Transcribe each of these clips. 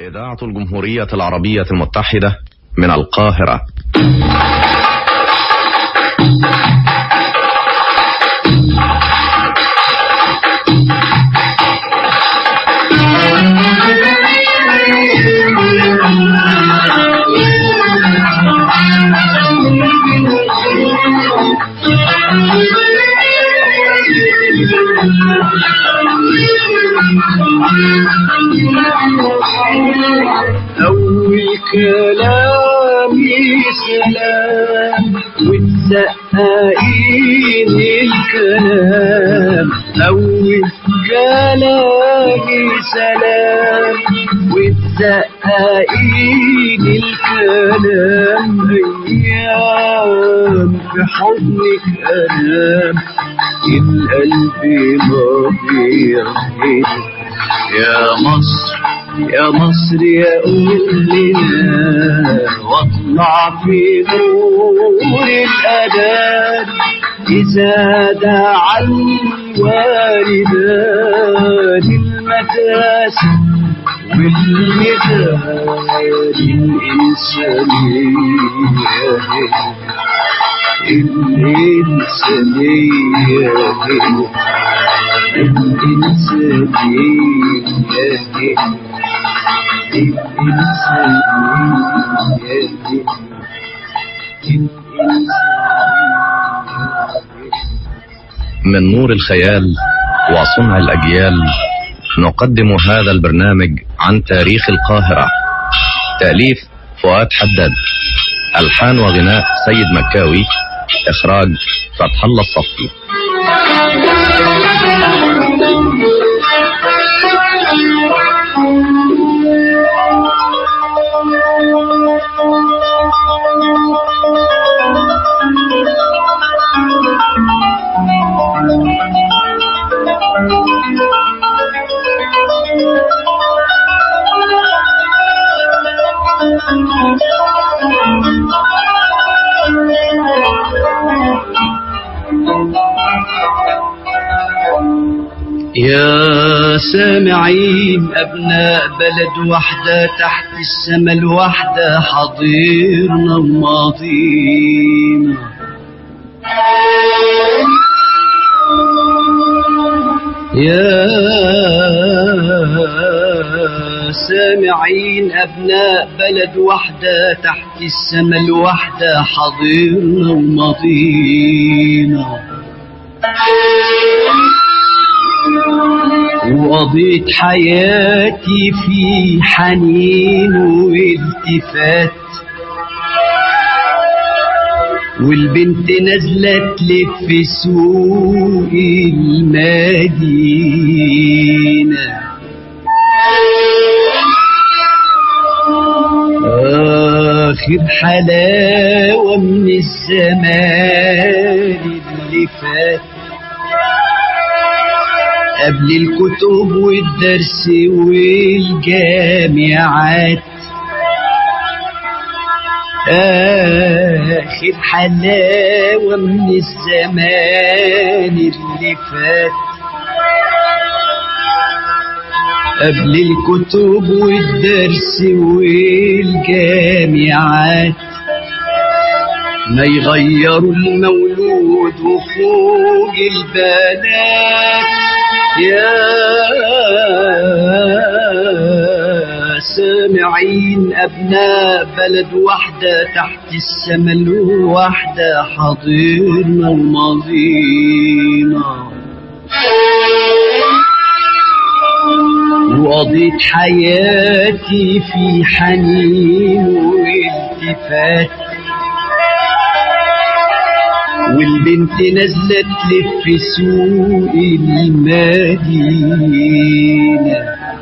إذاعة الجمهورية العربية المتحدة من القاهرة. أول كلامي سلام وتسقين الكلام، أول كلامي سلام وتسقين الكلام، أيام في حضنك أنام القلب ما بيرهق. يا مصر يا مصر يا أمنا، واطلع في نور الأذان إذا دعا الوالدان، المتاسم والمثال الإنسانية، الإنسانية من نور الخيال وصنع الأجيال نقدم هذا البرنامج عن تاريخ القاهرة. تأليف فؤاد حداد، ألحان وغناء سيد مكاوي، إخراج فتح الله الصفي. يا سامعين أبناء بلد وحدة تحت السما الوحدة، حاضرنا وماضينا. يا سامعين أبناء بلد وحدة تحت السما الوحدة، حاضرنا وماضينا. وقضيت حياتي في حنين والتفات، والبنت نازلة تلف في سوق المدينة. آخر حلاوة من الزمان اللي فات، قبل الكتب والدرس والجامعات. آخر حلاوة من الزمان اللي فات، قبل الكتب والدرس والجامعات. ما يغيروا المولود وفوق البنات. يا سامعين أبناء بلد وحدة تحت السما الوحدة، حاضرنا وماضينا. وقضيت حياتي في حنين والتفات، والبنت نزلت تلف في سوق المدينة.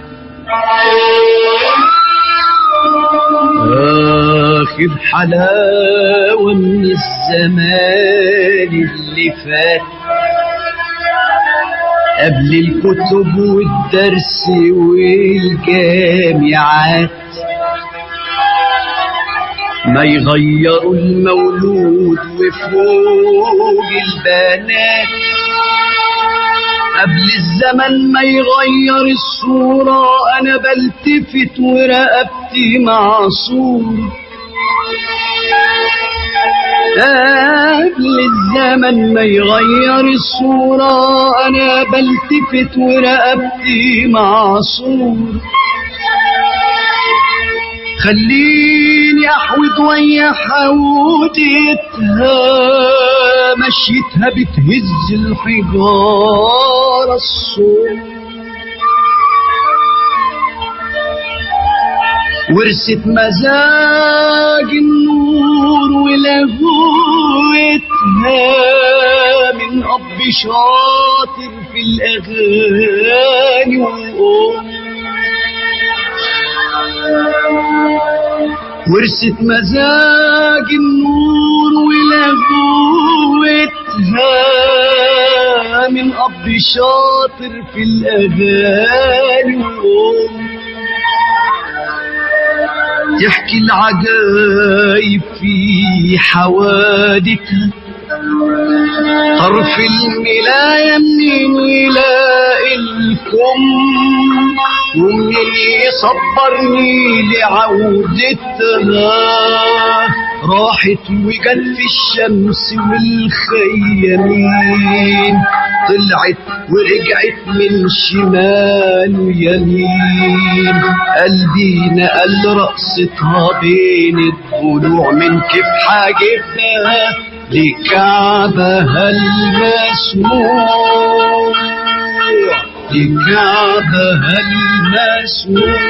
آخر حلاوة من الزمان اللي فات، قبل الكتب والدرس والجامعات. ما يغيروا المولود وفوق البنات. قبل الزمن ما يغير الصورة أنا بلتفت ورقبتي معصورة. قبل الزمن ما يغير الصورة أنا بلتفت ورقبتي معصورة. خليني أحوض ويا حودتها مشيتها بتهز الحجارة الصوت. ورثت مزاج النور ولهوتها من أب شاطر في الأغاني والأم. ورثت مزاج النور ولهوتها من أب شاطر في الأغاني والأم. تحكي العجايب في حوادثها طرف الملاية منين يلاقي الكم ومنين يصبرني لعودتها. راحت وجت في الشمس والخيامين طلعت ورجعت من شمال ويمين. قلبي نقل رقصتها بين الضلوع من كيف حاجبها لكعبها المسموع لكعبها المسموع.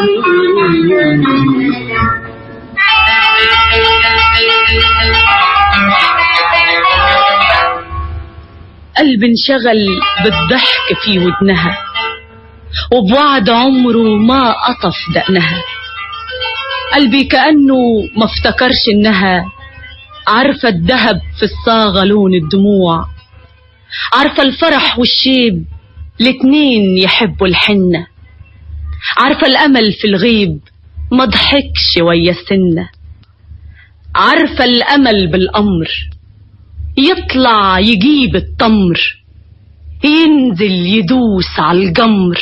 قلب انشغل بالضحك في ودنها وبوعد عمره ما قطف دقنها. قلبي كأنه ما افتكرش انها عارفة الدهب في الصاغة لون الدموع. عارفة الفرح والشيب الاتنين يحبوا الحنة. عارفة الأمل في الغيب ما ضحكش ويا السنة. عارفة الأمل بالأمر يطلع يجيب التمر ينزل يدوس على الجمر.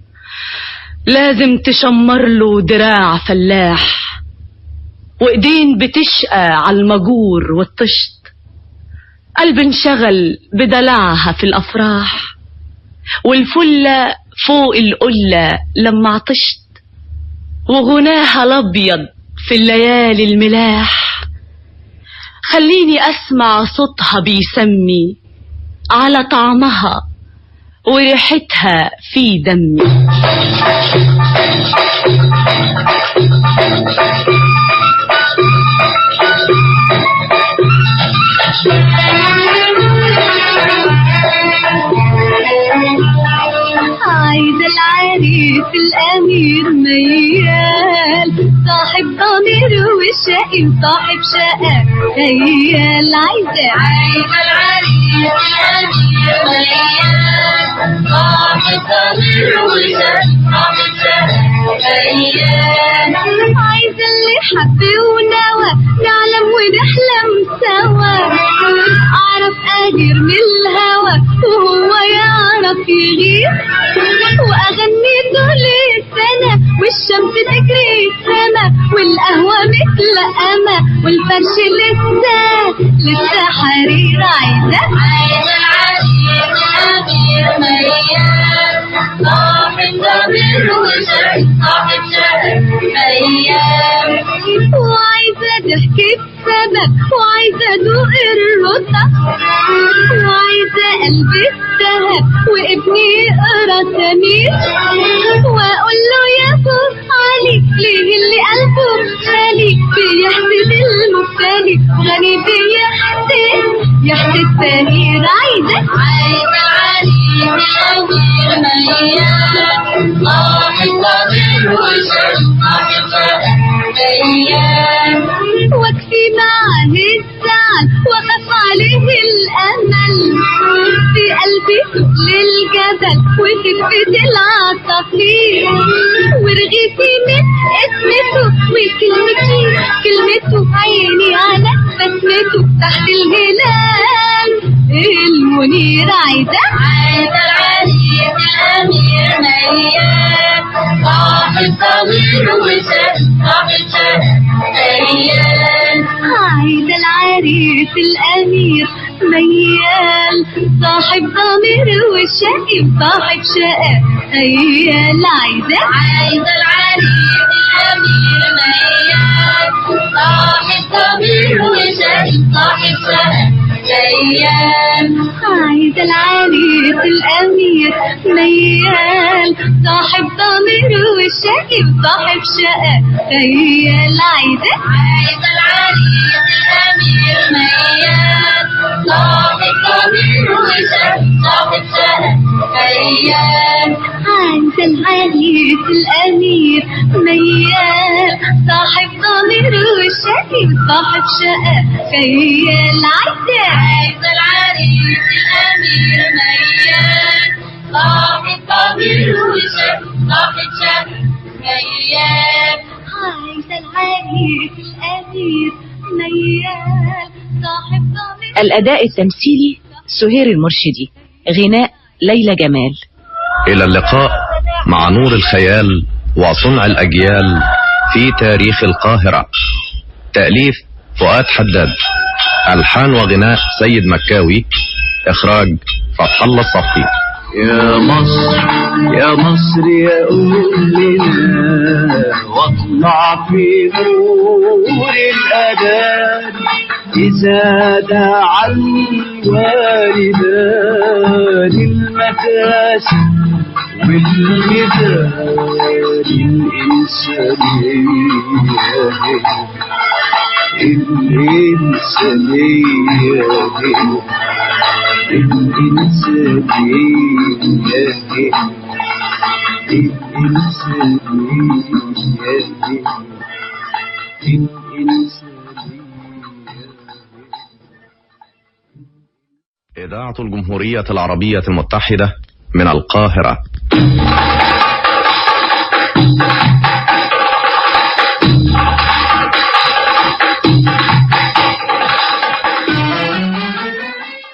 لازم تشمر له دراع فلاح وايدين بتشقى على المجور والطشت. قلب انشغل بدلعها في الافراح والفلة فوق القلة لما عطشت وغناها الابيض في الليالي الملاح. خليني اسمع صوتها بيسمي على طعمها وريحتها في دمي. عايز العريس الأمير ميال صاحب ضمير وشقي وصاحب شقة خيال. عايز العريس الأمير ميال صاحب ضمير وشقي صاحب شقة خيال. عايز اللي حب ونوى نعلم ونحلم سوا. أعرف أغير من الهوى وهو يعرف يغير. وأغني طول السنة والشمس تجري السما والقهوة متلقمة والفرش لسه حرير. عايزة العريس الأمير ميال صاحب ضمير وشقي صاحب شقة خيال. وعايزة ضحكة سبب وعايزة أدوق الرطة وعايزة قلبي الذهب وابني يقرا سمير. وأقول له يا فوق علي ليه اللي قلبه خالي بيحسد المبتلي غني بيحسد السمير. عايزة العريس الأمير ميال صاحب ضمير وشقي صاحب شقة خيال. واكفي معاه الزعل واخاف عليه الامل في قلبي تقل الجبل وخفة العصافير. ورغيفي من اسمته وكلمته عيني على بسمته تحت الهلال المنير. عايزة الأمير ميال صاحب ضمير وشاف صاحب شاف ميال عايز العريس الأمير ميال صاحب ضمير وشايف صاحب شقة ميال عايز العريس الأمير ميال صاحب ضمير وشايف صاحب شقة ميال عايز العريس الأمير ميال صاحب ضمير وشايف صاحب شقة ميال عايز العريس الأمير ميال صاحب ضمير وشايف صاحب شقة ميال عايز العريس الأمير ميال صاحب ضمير وشايف صاحب شقة ميال عايز العريس الأمير ميال صاحب ضمير وشايف صاحب شقة ميال عايز العريس الأمير ميال صاحب ضمير. الأداء التمثيلي سهير المرشدي، غناء ليلى جمال. إلى اللقاء مع نور الخيال وصنع الأجيال في تاريخ القاهرة. تأليف فؤاد حداد، ألحان وغناء سيد مكاوي، إخراج فتح الله الصفي. يا مصر يا مصر يا أمنا واطلع في نور الأذان إذا دعا الوالدان المكاسب والميدان الإنسانية إذاعة الجمهورية العربية المتحدة من القاهرة.